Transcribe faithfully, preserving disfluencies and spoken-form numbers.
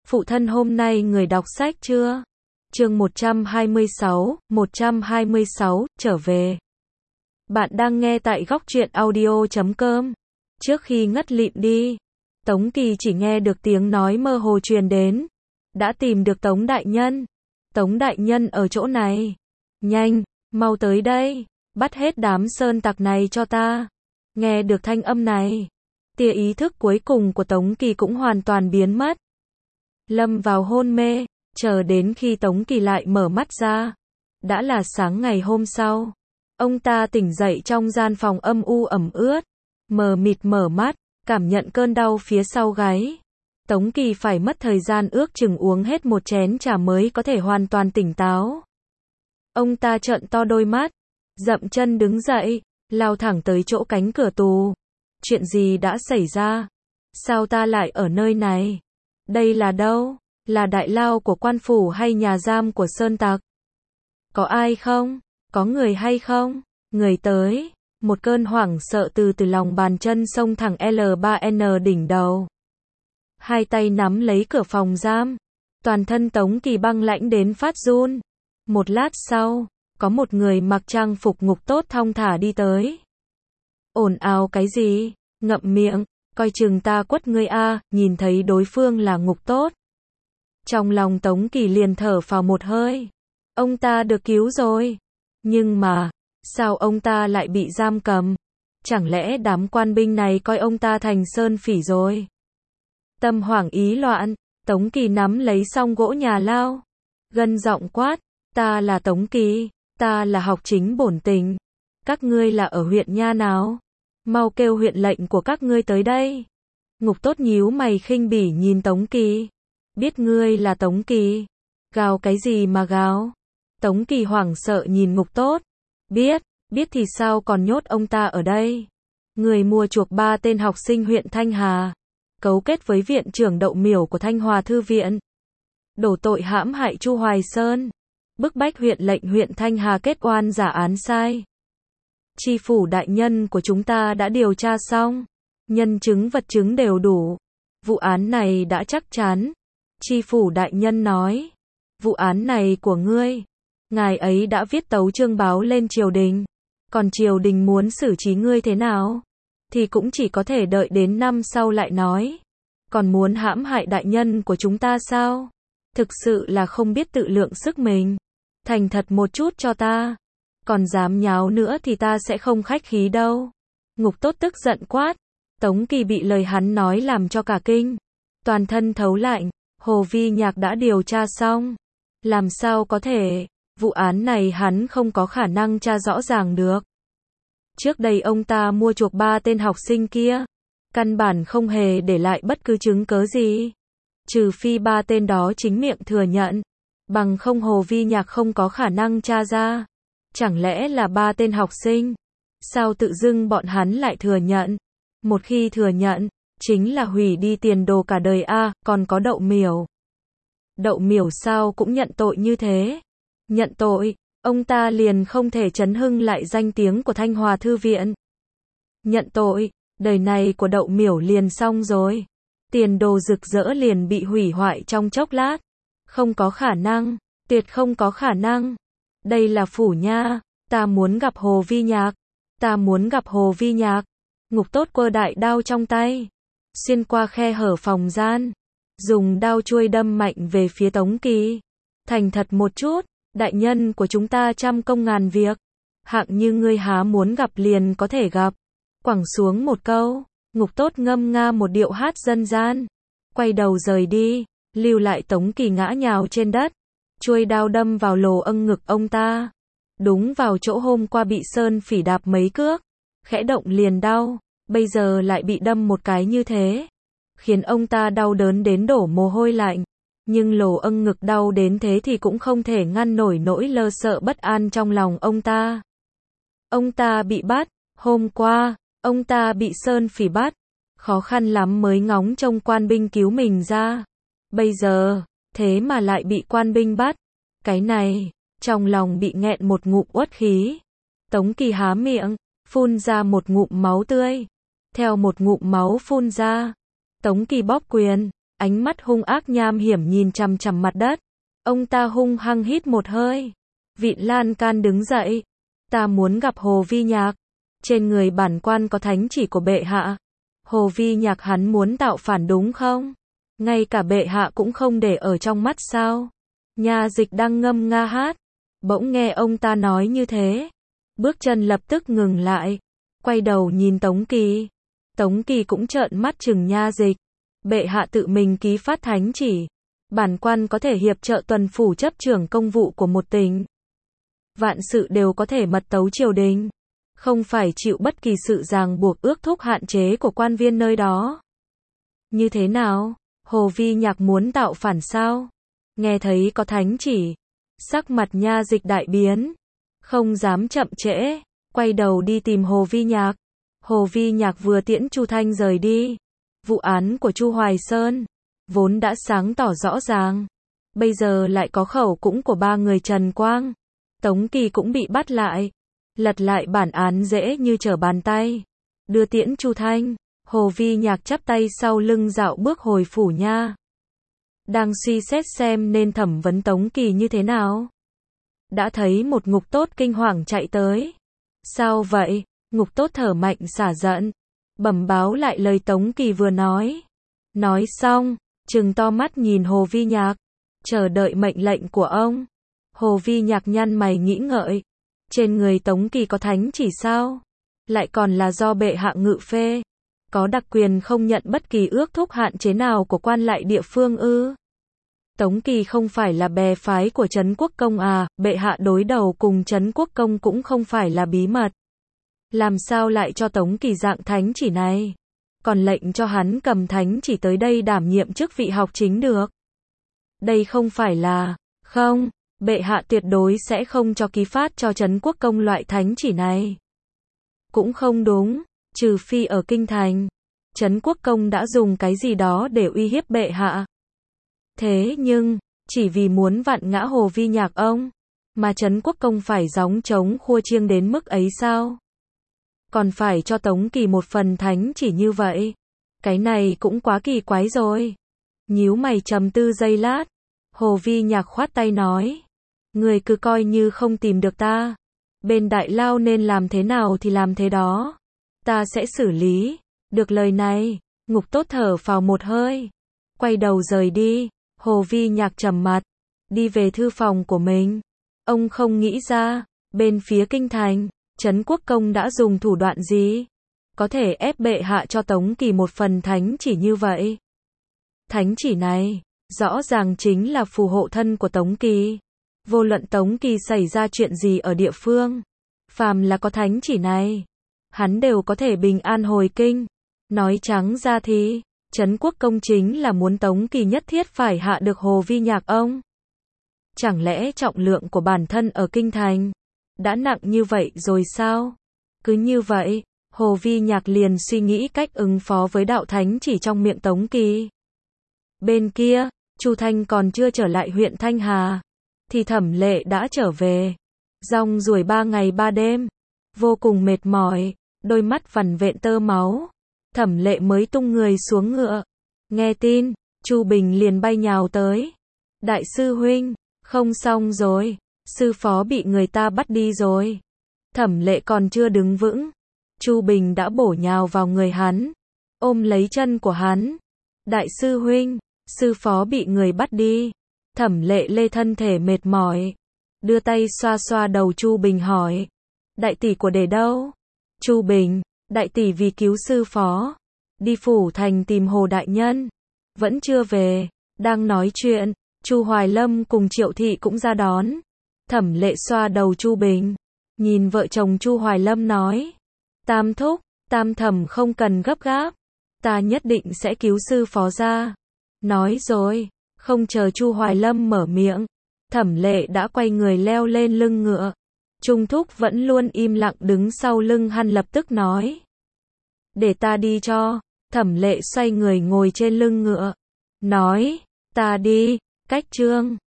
Phụ thân hôm nay người đọc sách chưa? Chương một trăm hai mươi sáu, một trăm hai mươi sáu, trở về. Bạn đang nghe tại góc truyện audio chấm com. Trước khi ngất lịm đi, Tống Kỳ chỉ nghe được tiếng nói mơ hồ truyền đến. Đã tìm được Tống đại nhân. Tống đại nhân ở chỗ này. Nhanh, mau tới đây, bắt hết đám sơn tặc này cho ta. Nghe được thanh âm này, tia ý thức cuối cùng của Tống Kỳ cũng hoàn toàn biến mất. Lâm vào hôn mê, chờ đến khi Tống Kỳ lại mở mắt ra. Đã là sáng ngày hôm sau. Ông ta tỉnh dậy trong gian phòng âm u ẩm ướt. Mờ mịt mở mắt, cảm nhận cơn đau phía sau gáy. Tống Kỳ phải mất thời gian ước chừng uống hết một chén trà mới có thể hoàn toàn tỉnh táo. Ông ta trợn to đôi mắt, dậm chân đứng dậy, lao thẳng tới chỗ cánh cửa tù. Chuyện gì đã xảy ra? Sao ta lại ở nơi này? Đây là đâu? Là đại lao của quan phủ hay nhà giam của sơn tặc? Có ai không? Có người hay không? Người tới. Một cơn hoảng sợ từ từ lòng bàn chân xông thẳng L ba N đỉnh đầu. Hai tay nắm lấy cửa phòng giam. Toàn thân Tống Kỳ băng lãnh đến phát run. Một lát sau, có một người mặc trang phục ngục tốt thong thả đi tới. Ồn ào cái gì? Ngậm miệng, coi chừng ta quất ngươi a. Nhìn thấy đối phương là ngục tốt. Trong lòng Tống Kỳ liền thở phào một hơi. Ông ta được cứu rồi. Nhưng mà, sao ông ta lại bị giam cầm? Chẳng lẽ đám quan binh này coi ông ta thành sơn phỉ rồi? Tâm hoảng ý loạn, Tống Kỳ nắm lấy song gỗ nhà lao. Gân giọng quát, ta là Tống Kỳ, ta là học chính bổn tình. Các ngươi là ở huyện nha nào? Mau kêu huyện lệnh của các ngươi tới đây. Ngục tốt nhíu mày khinh bỉ nhìn Tống Kỳ. Biết ngươi là Tống Kỳ. Gào cái gì mà gào? Tống Kỳ hoảng sợ nhìn ngục tốt. Biết, biết thì sao còn nhốt ông ta ở đây? Người mua chuộc ba tên học sinh huyện Thanh Hà. Cấu kết với viện trưởng Đậu Miểu của Thanh Hòa Thư viện. Đổ tội hãm hại Chu Hoài Sơn. Bức bách huyện lệnh huyện Thanh Hà kết oan giả án sai. Tri phủ đại nhân của chúng ta đã điều tra xong. Nhân chứng vật chứng đều đủ. Vụ án này đã chắc chắn. Tri phủ đại nhân nói. Vụ án này của ngươi. Ngài ấy đã viết tấu chương báo lên triều đình. Còn triều đình muốn xử trí ngươi thế nào? Thì cũng chỉ có thể đợi đến năm sau lại nói. Còn muốn hãm hại đại nhân của chúng ta sao? Thực sự là không biết tự lượng sức mình. Thành thật một chút cho ta. Còn dám nháo nữa thì ta sẽ không khách khí đâu. Ngục tốt tức giận quát. Tống Kỳ bị lời hắn nói làm cho cả kinh. Toàn thân thấu lạnh. Hồ Vi Nhạc đã điều tra xong. Làm sao có thể? Vụ án này hắn không có khả năng tra rõ ràng được. Trước đây ông ta mua chuộc ba tên học sinh kia. Căn bản không hề để lại bất cứ chứng cớ gì. Trừ phi ba tên đó chính miệng thừa nhận. Bằng không Hồ Vi Nhạc không có khả năng tra ra. Chẳng lẽ là ba tên học sinh? Sao tự dưng bọn hắn lại thừa nhận? Một khi thừa nhận, chính là hủy đi tiền đồ cả đời a. À, còn có Đậu Miểu. Đậu Miểu sao cũng nhận tội như thế? Nhận tội, ông ta liền không thể chấn hưng lại danh tiếng của Thanh Hòa Thư viện. Nhận tội, đời này của Đậu Miểu liền xong rồi. Tiền đồ rực rỡ liền bị hủy hoại trong chốc lát. Không có khả năng, tuyệt không có khả năng. Đây là phủ nha, ta muốn gặp Hồ Vi Nhạc. Ta muốn gặp Hồ Vi Nhạc. Ngục tốt quơ đại đao trong tay. Xuyên qua khe hở phòng gian. Dùng đao chuôi đâm mạnh về phía Tống Kỳ. Thành thật một chút. Đại nhân của chúng ta trăm công ngàn việc. Hạng như ngươi há muốn gặp liền có thể gặp. Quẳng xuống một câu. Ngục tốt ngâm nga một điệu hát dân gian. Quay đầu rời đi. Lưu lại Tống Kỳ ngã nhào trên đất. Chuôi đao đâm vào lồ âng ngực ông ta. Đúng vào chỗ hôm qua bị sơn phỉ đạp mấy cước. Khẽ động liền đau. Bây giờ lại bị đâm một cái như thế. Khiến ông ta đau đớn đến đổ mồ hôi lạnh. Nhưng lồ âng ngực đau đến thế thì cũng không thể ngăn nổi nỗi lo sợ bất an trong lòng ông ta. Ông ta bị bắt. Hôm qua, ông ta bị sơn phỉ bắt. Khó khăn lắm mới ngóng trông quan binh cứu mình ra. Bây giờ, thế mà lại bị quan binh bắt. Cái này, trong lòng bị nghẹn một ngụm uất khí. Tống Kỳ há miệng, phun ra một ngụm máu tươi. Theo một ngụm máu phun ra, Tống Kỳ bóp quyền. ánh mắt hung ác nham hiểm nhìn chằm chằm mặt đất. Ông ta hung hăng hít một hơi. Vịn lan can đứng dậy. Ta muốn gặp Hồ Vi Nhạc. Trên người bản quan có thánh chỉ của bệ hạ. Hồ Vi Nhạc hắn muốn tạo phản đúng không? Ngay cả bệ hạ cũng không để ở trong mắt sao? Nha Dịch đang ngâm nga hát. Bỗng nghe ông ta nói như thế. Bước chân lập tức ngừng lại. Quay đầu nhìn Tống Kỳ. Tống Kỳ cũng trợn mắt chừng Nha Dịch. Bệ hạ tự mình ký phát thánh chỉ. Bản quan có thể hiệp trợ tuần phủ chấp trưởng công vụ của một tỉnh. Vạn sự đều có thể mật tấu triều đình. Không phải chịu bất kỳ sự ràng buộc ước thúc hạn chế của quan viên nơi đó. Như thế nào? Hồ Vi Nhạc muốn tạo phản sao? Nghe thấy có thánh chỉ. Sắc mặt Nha Dịch đại biến. Không dám chậm trễ. Quay đầu đi tìm Hồ Vi Nhạc. Hồ Vi Nhạc vừa tiễn Chu Thanh rời đi. Vụ án của Chu Hoài Sơn vốn đã sáng tỏ rõ ràng. Bây giờ lại có khẩu cũng của ba người Trần Quang. Tống Kỳ cũng bị bắt lại. Lật lại bản án dễ như trở bàn tay. Đưa tiễn Chu Thanh. Hồ Vi Nhạc chắp tay sau lưng dạo bước hồi phủ nha. Đang suy xét xem nên thẩm vấn Tống Kỳ như thế nào. Đã thấy một Ngục Tốt kinh hoàng chạy tới. Sao vậy? Ngục Tốt thở mạnh xả giận. Bẩm báo lại lời Tống Kỳ vừa nói. Nói xong, trừng to mắt nhìn Hồ Vi Nhạc. Chờ đợi mệnh lệnh của ông. Hồ Vi Nhạc nhăn mày nghĩ ngợi. Trên người Tống Kỳ có thánh chỉ sao? Lại còn là do bệ hạ ngự phê. Có đặc quyền không nhận bất kỳ ước thúc hạn chế nào của quan lại địa phương ư? Tống Kỳ không phải là bè phái của Trấn Quốc Công à, bệ hạ đối đầu cùng Trấn Quốc Công cũng không phải là bí mật. Làm sao lại cho Tống Kỳ dạng thánh chỉ này? Còn lệnh cho hắn cầm thánh chỉ tới đây đảm nhiệm chức vị học chính được. Đây không phải là, không, bệ hạ tuyệt đối sẽ không cho ký phát cho Trấn Quốc Công loại thánh chỉ này. Cũng không đúng, trừ phi ở kinh thành. Trấn Quốc Công đã dùng cái gì đó để uy hiếp bệ hạ. Thế nhưng, chỉ vì muốn vặn ngã Hồ Vi Nhạc ông, mà Trấn Quốc Công phải gióng trống khua chiêng đến mức ấy sao? Còn phải cho Tống Kỳ một phần thánh chỉ như vậy. Cái này cũng quá kỳ quái rồi. Nhíu mày trầm tư giây lát. Hồ Vi Nhạc khoát tay nói. Người cứ coi như không tìm được ta. Bên Đại Lao nên làm thế nào thì làm thế đó. Ta sẽ xử lý. Được lời này, Ngục Tốt thở phào một hơi. Quay đầu rời đi. Hồ Vi Nhạc trầm mặt. Đi về thư phòng của mình. Ông không nghĩ ra, bên phía kinh thành, Trấn Quốc Công đã dùng thủ đoạn gì? Có thể ép bệ hạ cho Tống Kỳ một phần thánh chỉ như vậy. Thánh chỉ này, rõ ràng chính là phù hộ thân của Tống Kỳ. Vô luận Tống Kỳ xảy ra chuyện gì ở địa phương, phàm là có thánh chỉ này, hắn đều có thể bình an hồi kinh. Nói trắng ra thì, Trấn Quốc Công chính là muốn Tống Kỳ nhất thiết phải hạ được Hồ Vi Nhạc ông. Chẳng lẽ trọng lượng của bản thân ở kinh thành đã nặng như vậy rồi sao? Cứ như vậy, Hồ Vi Nhạc liền suy nghĩ cách ứng phó với đạo thánh chỉ trong miệng Tống Kỳ. Bên kia, Chu Thanh còn chưa trở lại huyện Thanh Hà, thì Thẩm Lệ đã trở về. Rong ruổi ba ngày ba đêm, vô cùng mệt mỏi, đôi mắt vằn vện tơ máu. Thẩm Lệ mới tung người xuống ngựa. Nghe tin, Chu Bình liền bay nhào tới. Đại sư huynh, không xong rồi, sư phó bị người ta bắt đi rồi. Thẩm Lệ còn chưa đứng vững, Chu Bình đã bổ nhào vào người hắn, ôm lấy chân của hắn. Đại sư huynh, sư phó bị người bắt đi. Thẩm Lệ lê thân thể mệt mỏi, đưa tay xoa xoa đầu Chu Bình hỏi. Đại tỷ của để đâu? Chu Bình, đại tỷ vì cứu sư phó, đi phủ thành tìm Hồ đại nhân, vẫn chưa về. Đang nói chuyện, Chu Hoài Lâm cùng Triệu Thị cũng ra đón. Thẩm Lệ xoa đầu Chu Bình, nhìn vợ chồng Chu Hoài Lâm nói. Tam thúc, Tam thẩm không cần gấp gáp, ta nhất định sẽ cứu sư phó ra. Nói rồi, không chờ Chu Hoài Lâm mở miệng, Thẩm Lệ đã quay người leo lên lưng ngựa. Trung thúc vẫn luôn im lặng đứng sau lưng hắn lập tức nói. Để ta đi cho. Thẩm Lệ xoay người ngồi trên lưng ngựa, nói, ta đi. Cách chương